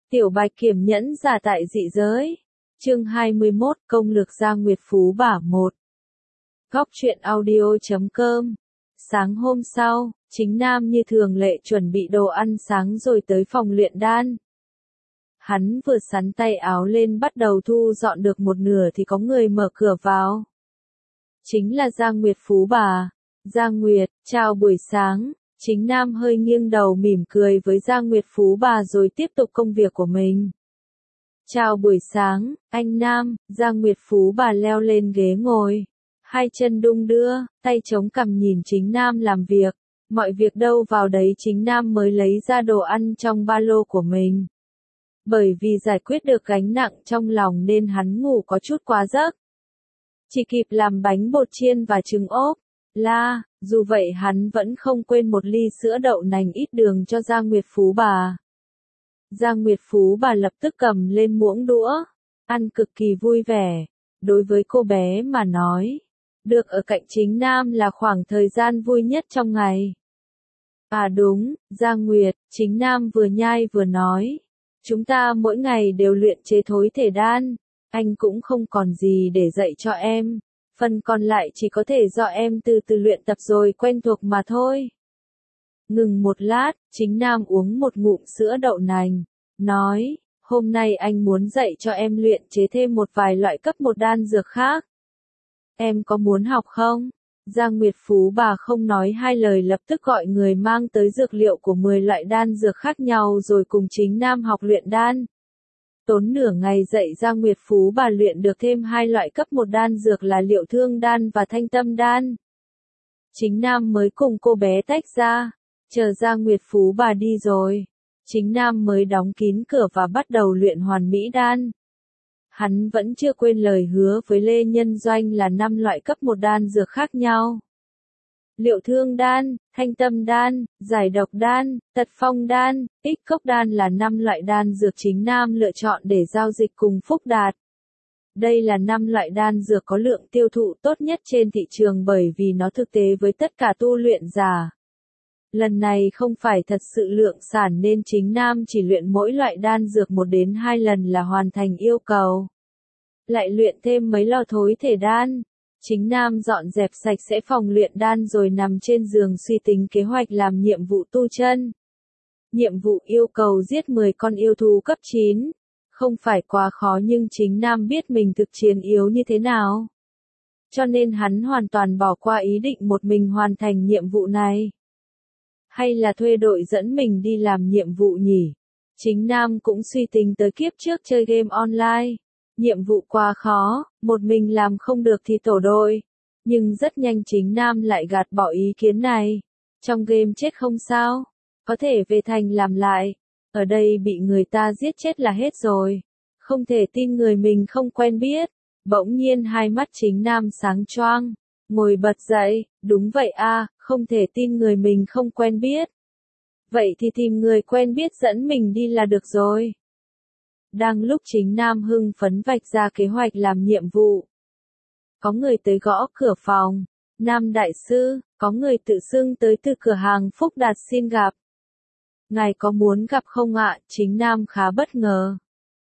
Tiểu Bạch Kiểm nhẫn giả tại dị giới. Chương 21, công lược Gia Nguyệt Phú Bà 1. Góc truyện audio.com. Sáng hôm sau, Chính Nam như thường lệ chuẩn bị đồ ăn sáng rồi tới phòng luyện đan. Hắn vừa xắn tay áo lên bắt đầu thu dọn được một nửa thì có người mở cửa vào. Chính là Gia Nguyệt Phú Bà. Gia Nguyệt, chào buổi sáng. Chính Nam hơi nghiêng đầu mỉm cười với Gia Nguyệt Phú Bà rồi tiếp tục công việc của mình. Chào buổi sáng, anh Nam. Gia Nguyệt Phú Bà leo lên ghế ngồi. Hai chân đung đưa, tay chống cằm nhìn Chính Nam làm việc. Mọi việc đâu vào đấy Chính Nam mới lấy ra đồ ăn trong ba lô của mình. Bởi vì giải quyết được gánh nặng trong lòng nên hắn ngủ có chút quá giấc. Chỉ kịp làm bánh bột chiên và trứng ốp. Dù vậy hắn vẫn không quên một ly sữa đậu nành ít đường cho Gia Nguyệt Phú Bà. Gia Nguyệt Phú Bà lập tức cầm lên muỗng đũa, ăn cực kỳ vui vẻ. Đối với cô bé mà nói, được ở cạnh Chính Nam là khoảng thời gian vui nhất trong ngày. À đúng, Gia Nguyệt, Chính Nam vừa nhai vừa nói. Chúng ta mỗi ngày đều luyện chế thối thể đan, anh cũng không còn gì để dạy cho em. Phần còn lại chỉ có thể do em từ từ luyện tập rồi quen thuộc mà thôi. Ngừng một lát, Chính Nam uống một ngụm sữa đậu nành, nói, hôm nay anh muốn dạy cho em luyện chế thêm một vài loại cấp một đan dược khác. Em có muốn học không? Gia Nguyệt Phú Bà không nói hai lời lập tức gọi người mang tới dược liệu của 10 loại đan dược khác nhau rồi cùng Chính Nam học luyện đan. Tốn nửa ngày dạy Gia Nguyệt Phú Bà luyện được thêm 2 loại cấp 1 đan dược là Liệu Thương đan và Thanh Tâm đan. Chính Nam mới cùng cô bé tách ra, chờ Gia Nguyệt Phú Bà đi rồi. Chính Nam mới đóng kín cửa và bắt đầu luyện Hoàn Mỹ đan. Hắn vẫn chưa quên lời hứa với Lê Nhân Doanh là 5 loại cấp 1 đan dược khác nhau. Liệu Thương đan, Thanh Tâm đan, Giải độc đan, Tật phong đan, Ích cốc đan là 5 loại đan dược Chính Nam lựa chọn để giao dịch cùng Phúc Đạt. Đây là 5 loại đan dược có lượng tiêu thụ tốt nhất trên thị trường bởi vì nó thực tế với tất cả tu luyện giả. Lần này không phải thật sự lượng sản nên Chính Nam chỉ luyện mỗi loại đan dược 1 đến 2 lần là hoàn thành yêu cầu. Lại luyện thêm mấy lò thối thể đan. Chính Nam dọn dẹp sạch sẽ phòng luyện đan rồi nằm trên giường suy tính kế hoạch làm nhiệm vụ tu chân. Nhiệm vụ yêu cầu giết 10 con yêu thú cấp 9. Không phải quá khó nhưng Chính Nam biết mình thực chiến yếu như thế nào. Cho nên hắn hoàn toàn bỏ qua ý định một mình hoàn thành nhiệm vụ này. Hay là thuê đội dẫn mình đi làm nhiệm vụ nhỉ? Chính Nam cũng suy tính tới kiếp trước chơi game online. Nhiệm vụ quá khó, một mình làm không được thì tổ đội. Nhưng rất nhanh Chính Nam lại gạt bỏ ý kiến này. Trong game chết không sao, có thể về thành làm lại. Ở đây bị người ta giết chết là hết rồi. Không thể tin người mình không quen biết. Bỗng nhiên hai mắt Chính Nam sáng choang, ngồi bật dậy, đúng vậy a, không thể tin người mình không quen biết. Vậy thì tìm người quen biết dẫn mình đi là được rồi. Đang lúc Chính Nam hưng phấn vạch ra kế hoạch làm nhiệm vụ. Có người tới gõ cửa phòng. Nam đại sư, có người tự xưng tới từ cửa hàng Phúc Đạt xin gặp. Ngài có muốn gặp không ạ? Chính Nam khá bất ngờ.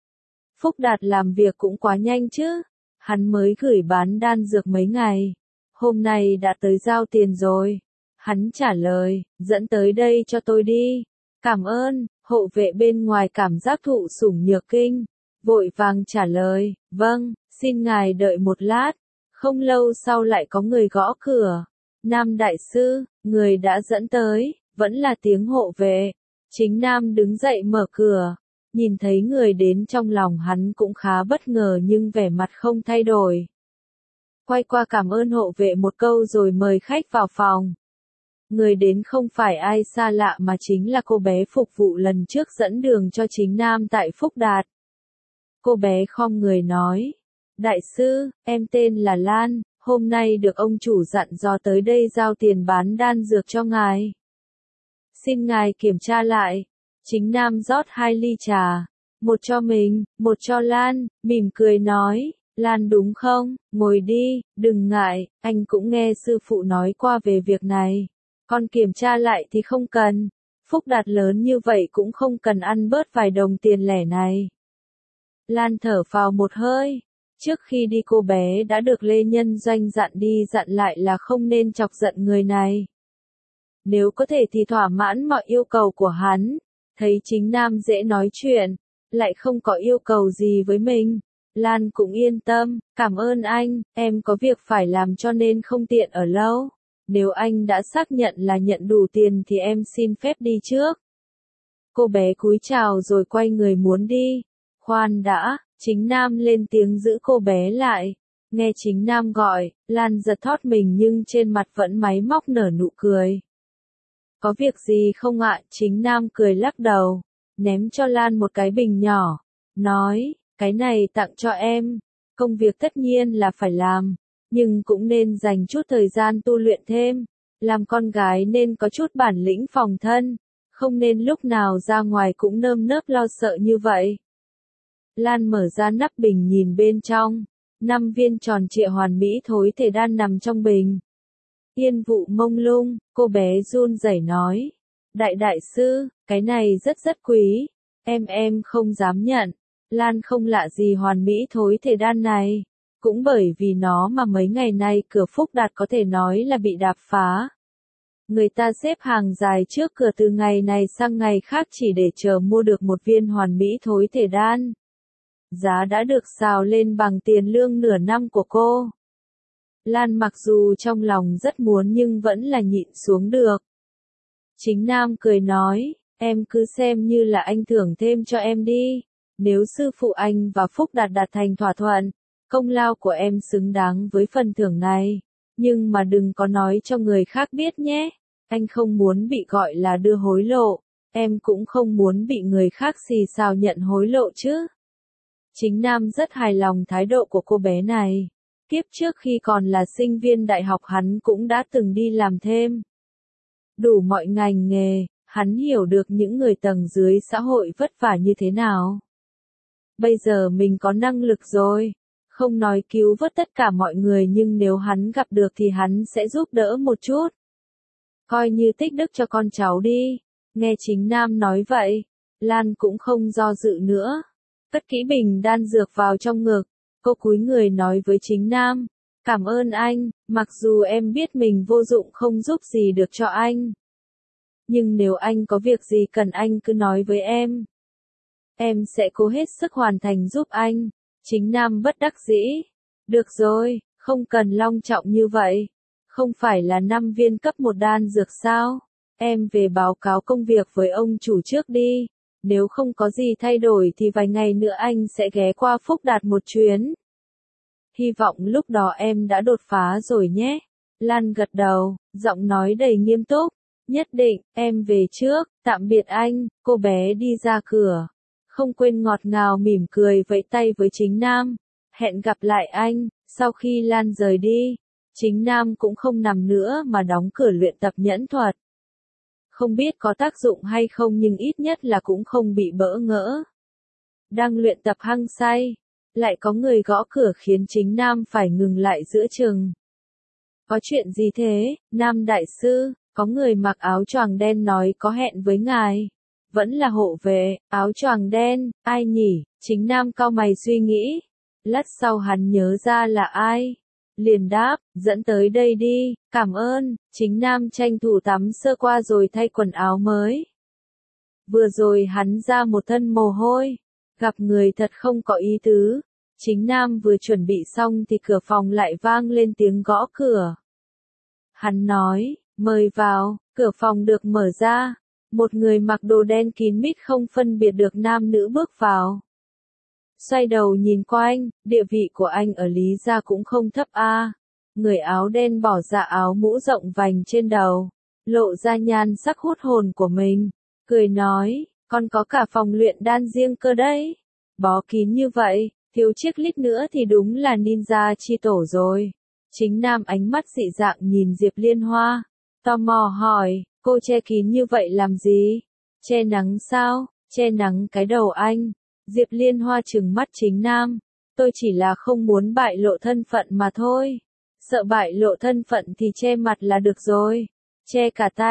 Phúc Đạt làm việc cũng quá nhanh chứ. Hắn mới gửi bán đan dược mấy ngày. Hôm nay đã tới giao tiền rồi. Hắn trả lời, dẫn tới đây cho tôi đi. Cảm ơn. Hộ vệ bên ngoài cảm giác thụ sủng nhược kinh, vội vàng trả lời, vâng, xin ngài đợi một lát. Không lâu sau lại có người gõ cửa. Nam đại sư, người đã dẫn tới, vẫn là tiếng hộ vệ. Chính Nam đứng dậy mở cửa, nhìn thấy người đến trong lòng hắn cũng khá bất ngờ nhưng vẻ mặt không thay đổi. Quay qua cảm ơn hộ vệ một câu rồi mời khách vào phòng. Người đến không phải ai xa lạ mà chính là cô bé phục vụ lần trước dẫn đường cho Chính Nam tại Phúc Đạt. Cô bé khom người nói, đại sư, em tên là Lan, hôm nay được ông chủ dặn dò tới đây giao tiền bán đan dược cho ngài. Xin ngài kiểm tra lại. Chính Nam rót 2 ly trà, một cho mình, một cho Lan, mỉm cười nói, Lan đúng không, ngồi đi, đừng ngại, anh cũng nghe sư phụ nói qua về việc này. Còn kiểm tra lại thì không cần. Phúc Đạt lớn như vậy cũng không cần ăn bớt vài đồng tiền lẻ này. Lan thở phào một hơi. Trước khi đi cô bé đã được Lê Nhân Doanh dặn đi dặn lại là không nên chọc giận người này. Nếu có thể thì thỏa mãn mọi yêu cầu của hắn. Thấy chính nam dễ nói chuyện, lại không có yêu cầu gì với mình. Lan cũng yên tâm, cảm ơn anh, em có việc phải làm cho nên không tiện ở lâu. Nếu anh đã xác nhận là nhận đủ tiền thì em xin phép đi trước. Cô bé cúi chào rồi quay người muốn đi. Khoan đã, chính nam lên tiếng giữ cô bé lại. Nghe chính nam gọi, Lan giật thót mình nhưng trên mặt vẫn máy móc nở nụ cười. Có việc gì không ạ? Chính nam cười lắc đầu, ném cho Lan một cái bình nhỏ, nói, cái này tặng cho em, công việc tất nhiên là phải làm, nhưng cũng nên dành chút thời gian tu luyện thêm, làm con gái nên có chút bản lĩnh phòng thân, không nên lúc nào ra ngoài cũng nơm nớp lo sợ như vậy. Lan mở ra nắp bình nhìn bên trong, 5 viên tròn trịa hoàn mỹ thối thể đan nằm trong bình. Yên vụ mông lung, cô bé run rẩy nói. Đại sư, cái này rất quý, em không dám nhận. Lan không lạ gì hoàn mỹ thối thể đan này. Cũng bởi vì nó mà mấy ngày nay cửa Phúc Đạt có thể nói là bị đạp phá. Người ta xếp hàng dài trước cửa từ ngày này sang ngày khác chỉ để chờ mua được một viên hoàn mỹ thối thể đan. Giá đã được xào lên bằng tiền lương nửa năm của cô. Lan mặc dù trong lòng rất muốn nhưng vẫn là nhịn xuống được. Chính nam cười nói, em cứ xem như là anh thưởng thêm cho em đi. Nếu sư phụ anh và Phúc Đạt đạt thành thỏa thuận, công lao của em xứng đáng với phần thưởng này. Nhưng mà đừng có nói cho người khác biết nhé. Anh không muốn bị gọi là đưa hối lộ. Em cũng không muốn bị người khác xì xào nhận hối lộ chứ. Chính nam rất hài lòng thái độ của cô bé này. Kiếp trước khi còn là sinh viên đại học hắn cũng đã từng đi làm thêm. Đủ mọi ngành nghề, hắn hiểu được những người tầng dưới xã hội vất vả như thế nào. Bây giờ mình có năng lực rồi, không nói cứu vớt tất cả mọi người nhưng nếu hắn gặp được thì hắn sẽ giúp đỡ một chút. Coi như tích đức cho con cháu đi. Nghe chính nam nói vậy, Lan cũng không do dự nữa. Cất kỹ bình đan dược vào trong ngực. Cô cúi người nói với chính nam, cảm ơn anh, mặc dù em biết mình vô dụng không giúp gì được cho anh. Nhưng nếu anh có việc gì cần anh cứ nói với em. Em sẽ cố hết sức hoàn thành giúp anh. Chính nam bất đắc dĩ. Được rồi, không cần long trọng như vậy. Không phải là 5 viên cấp 1 đan dược sao? Em về báo cáo công việc với ông chủ trước đi. Nếu không có gì thay đổi thì vài ngày nữa anh sẽ ghé qua Phúc Đạt một chuyến. Hy vọng lúc đó em đã đột phá rồi nhé. Lan gật đầu, giọng nói đầy nghiêm túc. Nhất định, em về trước, tạm biệt anh. Cô bé đi ra cửa. Không quên ngọt ngào mỉm cười vẫy tay với chính nam. Hẹn gặp lại anh. Sau khi Lan rời đi, chính nam cũng không nằm nữa mà đóng cửa luyện tập nhẫn thuật. Không biết có tác dụng hay không nhưng ít nhất là cũng không bị bỡ ngỡ. Đang luyện tập hăng say, lại có người gõ cửa khiến chính nam phải ngừng lại giữa chừng. Có chuyện gì thế, Nam đại sư? Có người mặc áo choàng đen nói có hẹn với ngài. Vẫn là hộ vệ, áo choàng đen, ai nhỉ? Chính nam cau mày suy nghĩ. Lát sau hắn nhớ ra là ai. Liền đáp, dẫn tới đây đi, cảm ơn. Chính nam tranh thủ tắm sơ qua rồi thay quần áo mới. Vừa rồi hắn ra một thân mồ hôi. Gặp người thật không có ý tứ. Chính nam vừa chuẩn bị xong thì cửa phòng lại vang lên tiếng gõ cửa. Hắn nói, mời vào, cửa phòng được mở ra. Một người mặc đồ đen kín mít không phân biệt được nam nữ bước vào. Xoay đầu nhìn qua anh, địa vị của anh ở Lý gia cũng không thấp a. Người áo đen bỏ ra áo mũ rộng vành trên đầu, lộ ra nhan sắc hút hồn của mình, cười nói, con có cả phòng luyện đan riêng cơ đấy. Bó kín như vậy, thiếu chiếc lít nữa thì đúng là ninja chi tổ rồi. Chính nam ánh mắt dị dạng nhìn Diệp Liên Hoa, tò mò hỏi, cô che kín như vậy làm gì? Che nắng sao? Che nắng cái đầu anh. Diệp Liên Hoa trừng mắt chính nam, tôi chỉ là không muốn bại lộ thân phận mà thôi. Sợ bại lộ thân phận thì che mặt là được rồi. Che cả tay,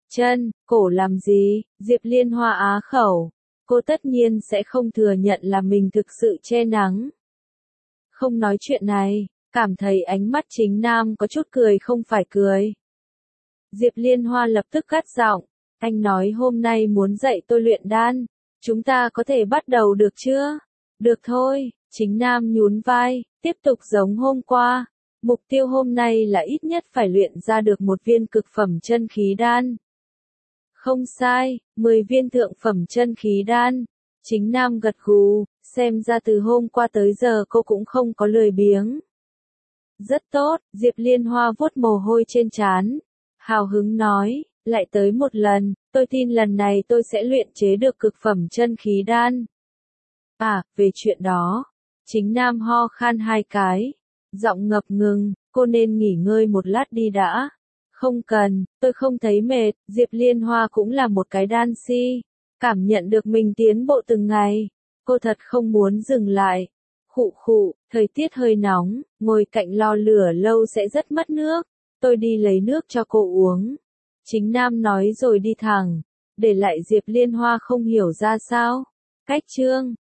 Chân, cổ làm gì? Diệp Liên Hoa á khẩu. Cô tất nhiên sẽ không thừa nhận là mình thực sự che nắng. Không nói chuyện này, cảm thấy ánh mắt Chính Nam có chút cười không phải cười. Diệp Liên Hoa lập tức gắt giọng, anh nói hôm nay muốn dạy tôi luyện đan, chúng ta có thể bắt đầu được chưa? Được thôi, Chính Nam nhún vai, tiếp tục giống hôm qua. Mục tiêu hôm nay là ít nhất phải luyện ra được một viên cực phẩm chân khí đan. Không sai, 10 viên thượng phẩm chân khí đan. Chính Nam gật gù, xem ra từ hôm qua tới giờ cô cũng không có lười biếng. Rất tốt, Diệp Liên Hoa vuốt mồ hôi trên trán. Hào hứng nói, lại tới một lần, tôi tin lần này tôi sẽ luyện chế được cực phẩm chân khí đan. À, về chuyện đó. Chính Nam ho khan 2 cái. Giọng ngập ngừng, cô nên nghỉ ngơi một lát đi đã. Không cần, tôi không thấy mệt, Diệp Liên Hoa cũng là một cái đan si. Cảm nhận được mình tiến bộ từng ngày. Cô thật không muốn dừng lại. Khụ khụ, thời tiết hơi nóng, ngồi cạnh lò lửa lâu sẽ rất mất nước. Tôi đi lấy nước cho cô uống. Chính Nam nói rồi đi thẳng. Để lại Diệp Liên Hoa không hiểu ra sao. Cách chương